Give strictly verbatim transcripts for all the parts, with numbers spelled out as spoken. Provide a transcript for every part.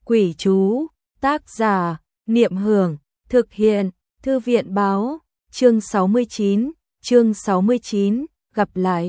Quỷ chú, tác giả, Niệm Hưởng, thực hiện, Thư viện báo, chương sáu mươi chín, chương sáu mươi chín, gặp lại.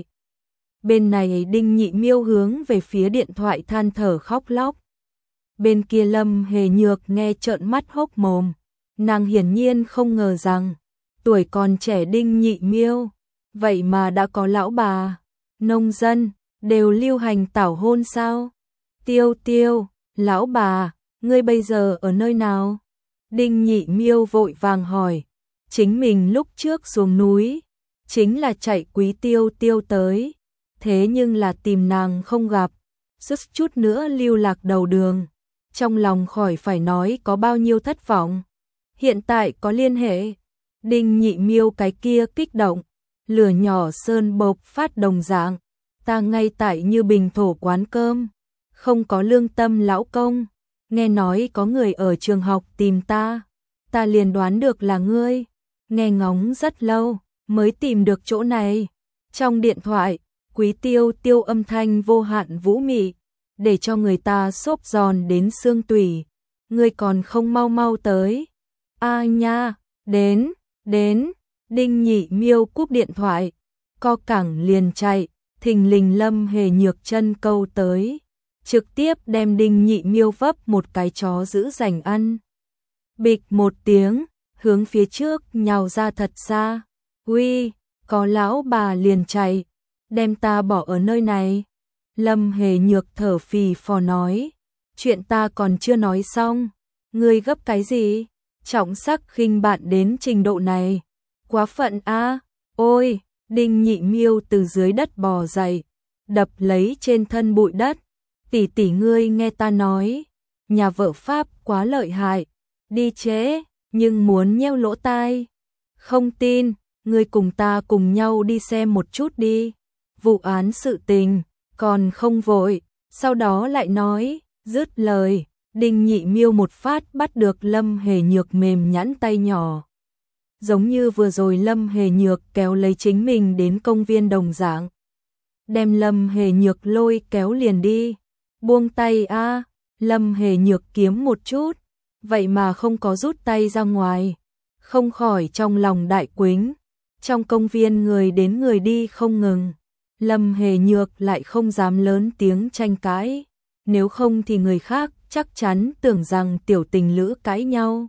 Bên này Đinh Nhị Miêu hướng về phía điện thoại than thở khóc lóc. Bên kia Lâm Hề Nhược nghe trợn mắt hốc mồm, nàng hiển nhiên không ngờ rằng, tuổi còn trẻ Đinh Nhị Miêu, vậy mà đã có lão bà, nông dân, đều lưu hành tảo hôn sao? Tiêu Tiêu, lão bà, ngươi bây giờ ở nơi nào? Đinh Nhị Miêu vội vàng hỏi, chính mình lúc trước xuống núi, chính là chạy Quý Tiêu Tiêu tới, thế nhưng là tìm nàng không gặp, suýt chút nữa lưu lạc đầu đường, trong lòng khỏi phải nói có bao nhiêu thất vọng. Hiện tại có liên hệ, Đinh Nhị Miêu cái kia kích động, lửa nhỏ sơn bộc phát đồng dạng, ta ngay tại Như Bình thổ quán cơm, không có lương tâm lão công, nghe nói có người ở trường học tìm ta, ta liền đoán được là ngươi, nghe ngóng rất lâu mới tìm được chỗ này. Trong điện thoại, Quý Tiêu Tiêu âm thanh vô hạn vũ mị, để cho người ta xốp giòn đến xương tủy, ngươi còn không mau mau tới. A nha, đến, đến, Đinh Nhị Miêu cúp điện thoại, co cẳng liền chạy, thình lình Lâm Hề Nhược chân câu tới, trực tiếp đem Đinh Nhị Miêu vấp một cái chó giữ rành ăn. Bịch một tiếng, hướng phía trước nhào ra thật xa, uy, có lão bà liền chạy, đem ta bỏ ở nơi này. Lâm Hề Nhược thở phì phò nói, chuyện ta còn chưa nói xong, ngươi gấp cái gì? Trọng sắc khinh bạn đến trình độ này, quá phận a. À. Ôi, Đinh Nhị Miêu từ dưới đất bò dậy, đập lấy trên thân bụi đất, tỷ tỷ ngươi nghe ta nói, nhà vợ Pháp quá lợi hại, đi chế, nhưng muốn nheo lỗ tai. Không tin, ngươi cùng ta cùng nhau đi xem một chút đi. Vụ án sự tình, còn không vội, sau đó lại nói, dứt lời, Đinh Nhị Miêu một phát bắt được Lâm Hề Nhược mềm nhẵn tay nhỏ. Giống như vừa rồi Lâm Hề Nhược kéo lấy chính mình đến công viên đồng dạng. Đem Lâm Hề Nhược lôi kéo liền đi. Buông tay a. À, Lâm Hề Nhược kiếm một chút, vậy mà không có rút tay ra ngoài. Không khỏi trong lòng đại quính. Trong công viên người đến người đi không ngừng. Lâm Hề Nhược lại không dám lớn tiếng tranh cãi. Nếu không thì người khác chắc chắn tưởng rằng tiểu tình lữ cãi nhau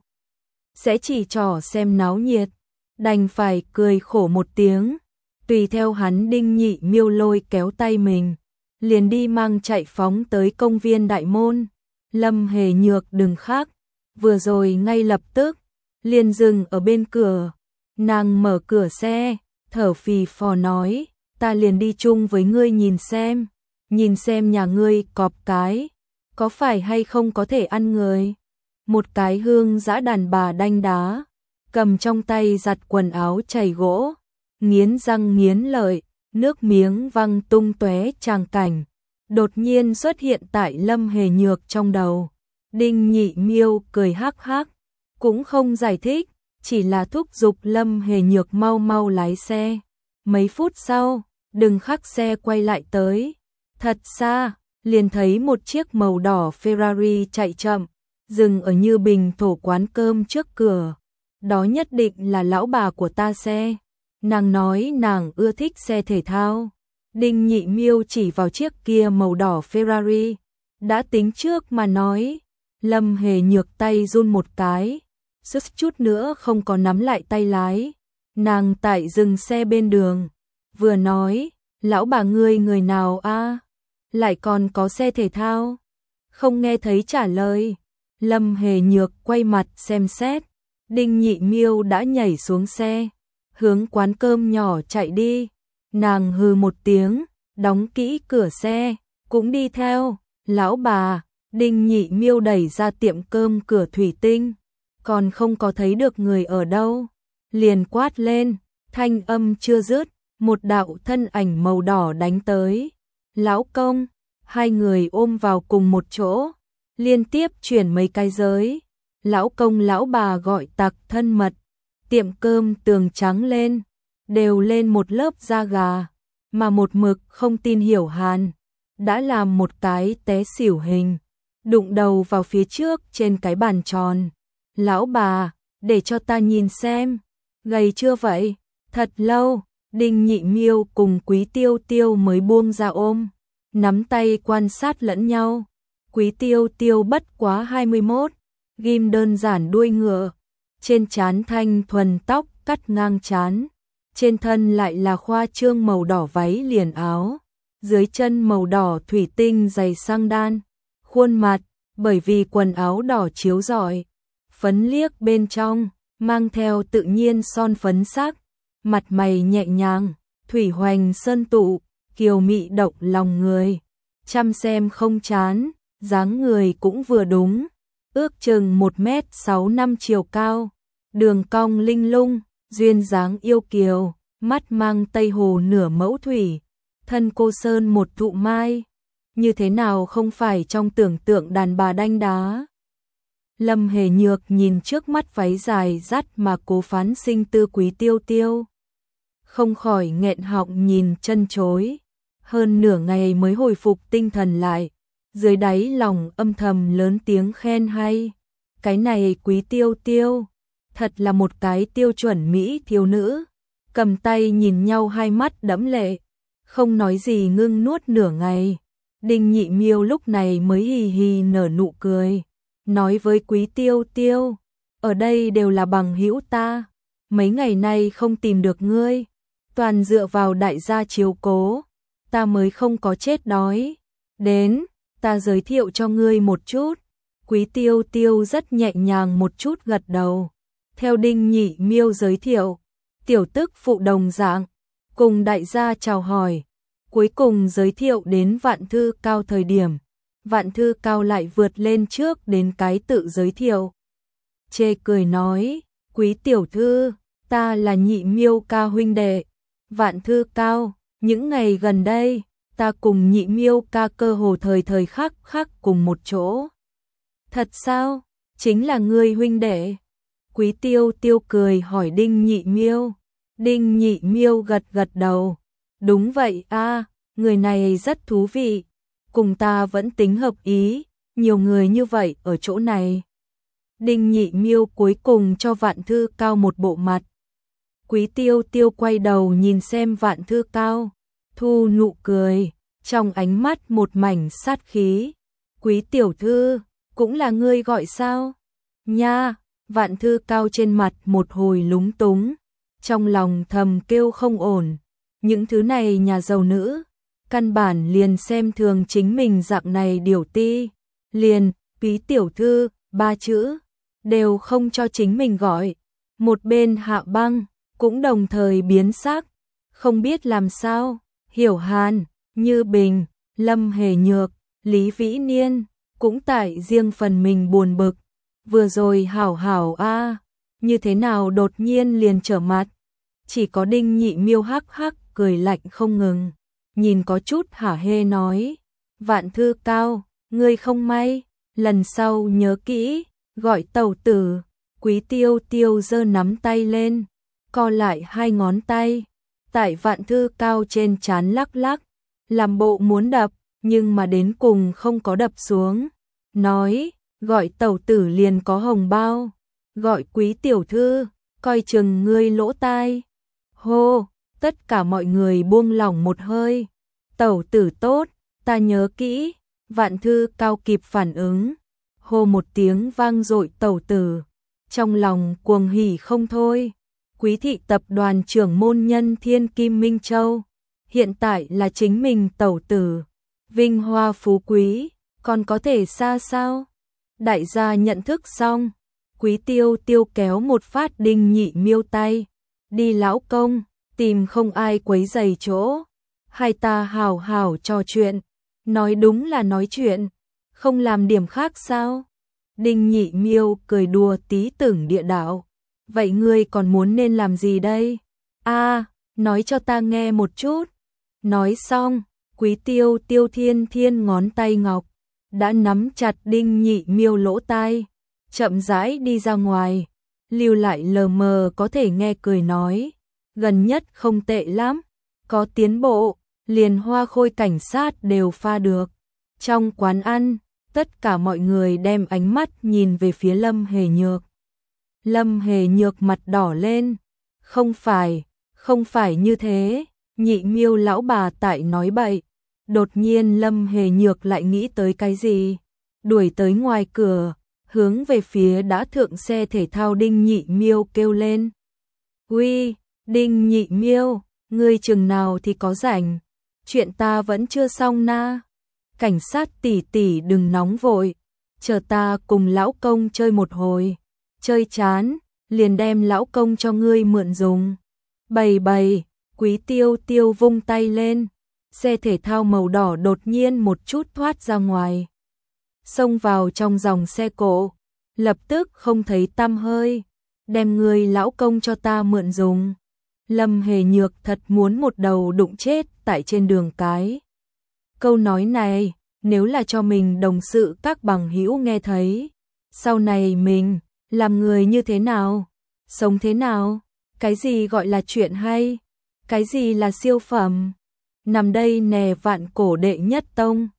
sẽ chỉ trò xem náo nhiệt, đành phải cười khổ một tiếng, tùy theo hắn. Đinh Nhị Miêu lôi kéo tay mình, liền đi mang chạy phóng tới công viên đại môn. Lâm Hề Nhược đừng khác, vừa rồi ngay lập tức liền dừng ở bên cửa, nàng mở cửa xe, thở phì phò nói, ta liền đi chung với ngươi nhìn xem, nhìn xem nhà ngươi cọp cái có phải hay không có thể ăn người. Một cái hương dã đàn bà đanh đá, cầm trong tay giặt quần áo chày gỗ, nghiến răng nghiến lợi, nước miếng văng tung tóe tràng cảnh, đột nhiên xuất hiện tại Lâm Hề Nhược trong đầu. Đinh Nhị Miêu cười hắc hắc, cũng không giải thích, chỉ là thúc giục Lâm Hề Nhược mau mau lái xe. Mấy phút sau, đừng khắc xe quay lại tới, thật xa, liền thấy một chiếc màu đỏ Ferrari chạy chậm, dừng ở Như Bình thổ quán cơm trước cửa. Đó nhất định là lão bà của ta xe. Nàng nói nàng ưa thích xe thể thao. Đinh Nhị Miêu chỉ vào chiếc kia màu đỏ Ferrari, đã tính trước mà nói. Lâm Hề Nhược tay run một cái, suýt chút nữa không có nắm lại tay lái. Nàng tại dừng xe bên đường, vừa nói, lão bà ngươi người nào a? À? Lại còn có xe thể thao? Không nghe thấy trả lời. Lâm Hề Nhược quay mặt xem xét, Đinh Nhị Miêu đã nhảy xuống xe, hướng quán cơm nhỏ chạy đi. Nàng hừ một tiếng, đóng kỹ cửa xe, cũng đi theo. Lão bà, Đinh Nhị Miêu đẩy ra tiệm cơm cửa thủy tinh, còn không có thấy được người ở đâu, liền quát lên, thanh âm chưa dứt, một đạo thân ảnh màu đỏ đánh tới. Lão công, hai người ôm vào cùng một chỗ, liên tiếp chuyển mấy cái giới. Lão công lão bà gọi tặc thân mật, tiệm cơm tường trắng lên, đều lên một lớp da gà, mà một mực không tin hiểu Hàn, đã làm một cái té xỉu hình. đụng đầu vào phía trước trên cái bàn tròn. Lão bà, để cho ta nhìn xem, gầy chưa vậy? Thật lâu, Đinh Nhị Miêu cùng Quý Tiêu Tiêu mới buông ra ôm, nắm tay quan sát lẫn nhau. Quý Tiêu Tiêu bất quá hai mươi mốt, ghim đơn giản đuôi ngựa, trên trán thanh thuần tóc cắt ngang trán, trên thân lại là khoa trương màu đỏ váy liền áo, dưới chân màu đỏ thủy tinh giày sang đan, khuôn mặt bởi vì quần áo đỏ chiếu rọi, phấn liếc bên trong, mang theo tự nhiên son phấn sắc, mặt mày nhẹ nhàng, thủy hoành sơn tụ, kiều mị động lòng người, chăm xem không chán, dáng người cũng vừa đúng, ước chừng một mét sáu năm chiều cao, đường cong linh lung, duyên dáng yêu kiều, mắt mang tây hồ nửa mẫu thủy, thân cô sơn một thụ mai, như thế nào không phải trong tưởng tượng đàn bà đanh đá. Lâm Hề Nhược nhìn trước mắt váy dài dắt mà cố phán sinh tư Quý Tiêu Tiêu, không khỏi nghẹn họng nhìn chân chối, hơn nửa ngày mới hồi phục tinh thần lại, dưới đáy lòng âm thầm lớn tiếng khen hay. Cái này Quý Tiêu Tiêu, thật là một cái tiêu chuẩn mỹ thiếu nữ. Cầm tay nhìn nhau hai mắt đẫm lệ, không nói gì ngưng nuốt nửa ngày. Đinh Nhị Miêu lúc này mới hì hì nở nụ cười, nói với Quý Tiêu Tiêu, ở đây đều là bằng hữu ta, mấy ngày nay không tìm được ngươi, toàn dựa vào đại gia chiếu cố, ta mới không có chết đói. Đến, ta giới thiệu cho ngươi một chút. Quý Tiêu Tiêu rất nhẹ nhàng một chút gật đầu, theo Đinh Nhị Miêu giới thiệu, tiểu tức phụ đồng dạng, cùng đại gia chào hỏi, cuối cùng giới thiệu đến Vạn Thư Cao thời điểm, Vạn Thư Cao lại vượt lên trước đến cái tự giới thiệu. Chê cười nói, Quý tiểu thư, ta là Nhị Miêu ca huynh đệ. Vạn Thư Cao, những ngày gần đây, ta cùng Nhị Miêu ca cơ hồ thời thời khắc khắc cùng một chỗ. Thật sao? Chính là ngươi huynh đệ? Quý Tiêu Tiêu cười hỏi Đinh Nhị Miêu. Đinh Nhị Miêu gật gật đầu. Đúng vậy a, người này rất thú vị, cùng ta vẫn tính hợp ý, nhiều người như vậy ở chỗ này. Đinh Nhị Miêu cuối cùng cho Vạn Thư Cao một bộ mặt. Quý Tiêu Tiêu quay đầu nhìn xem Vạn Thư Cao, thu nụ cười, trong ánh mắt một mảnh sát khí. Quý tiểu thư, cũng là ngươi gọi sao? Nha, Vạn Thư Cao trên mặt một hồi lúng túng, trong lòng thầm kêu không ổn. Những thứ này nhà giàu nữ, căn bản liền xem thường chính mình dạng này điều ti, liền, Quý tiểu thư, ba chữ, đều không cho chính mình gọi. Một bên Hạ Băng, cũng đồng thời biến sắc, không biết làm sao, Hiểu Hàn, Như Bình, Lâm Hề Nhược, Lý Vĩ Niên, cũng tại riêng phần mình buồn bực, vừa rồi hảo hảo a, như thế nào đột nhiên liền trở mặt. Chỉ có Đinh Nhị Miêu hắc hắc cười lạnh không ngừng, nhìn có chút hả hê nói, Vạn Thư Cao, ngươi không may, lần sau nhớ kỹ, gọi tẩu tử. Quý Tiêu Tiêu giơ nắm tay lên, co lại hai ngón tay, tại Vạn Thư Cao trên trán lắc lắc, làm bộ muốn đập, nhưng mà đến cùng không có đập xuống. Nói, gọi tẩu tử liền có hồng bao, gọi Quý tiểu thư, coi chừng ngươi lỗ tai. Hô, tất cả mọi người buông lỏng một hơi. Tẩu tử tốt, ta nhớ kỹ. Vạn Thư Cao kịp phản ứng, hô một tiếng vang dội tẩu tử, trong lòng cuồng hỉ không thôi. Quý thị tập đoàn trưởng môn nhân Thiên Kim Minh Châu, hiện tại là chính mình tẩu tử, vinh hoa phú quý, còn có thể xa sao? Đại gia nhận thức xong, Quý Tiêu Tiêu kéo một phát Đinh Nhị Miêu tay, đi lão công, tìm không ai quấy rầy chỗ, hai ta hào hào trò chuyện, nói đúng là nói chuyện, không làm điểm khác sao? Đinh Nhị Miêu cười đùa tí tưởng địa đạo, vậy ngươi còn muốn nên làm gì đây? A, nói cho ta nghe một chút. Nói xong, Quý Tiêu Tiêu thiên thiên ngón tay ngọc đã nắm chặt Đinh Nhị Miêu lỗ tai, chậm rãi đi ra ngoài, lưu lại lờ mờ có thể nghe cười nói, gần nhất không tệ lắm, có tiến bộ, liền hoa khôi cảnh sát đều pha được. Trong quán ăn, tất cả mọi người đem ánh mắt nhìn về phía Lâm Hề Nhược. Lâm Hề Nhược mặt đỏ lên, không phải, không phải như thế, Nhị Miêu lão bà tại nói bậy. Đột nhiên Lâm Hề Nhược lại nghĩ tới cái gì, đuổi tới ngoài cửa, hướng về phía đã thượng xe thể thao Đinh Nhị Miêu kêu lên. Uy, Đinh Nhị Miêu, ngươi chừng nào thì có rảnh, chuyện ta vẫn chưa xong na. Cảnh sát tỷ tỷ đừng nóng vội, chờ ta cùng lão công chơi một hồi, chơi chán, liền đem lão công cho ngươi mượn dùng. Bầy bầy, Quý Tiêu Tiêu vung tay lên, xe thể thao màu đỏ đột nhiên một chút thoát ra ngoài, xông vào trong dòng xe cộ, lập tức không thấy tăm hơi, đem người lão công cho ta mượn dùng. Lâm Hề Nhược thật muốn một đầu đụng chết tại trên đường cái. Câu nói này, nếu là cho mình đồng sự các bằng hữu nghe thấy, sau này mình làm người như thế nào, sống thế nào, cái gì gọi là chuyện hay, cái gì là siêu phẩm. Nằm đây nè vạn cổ đệ nhất tông.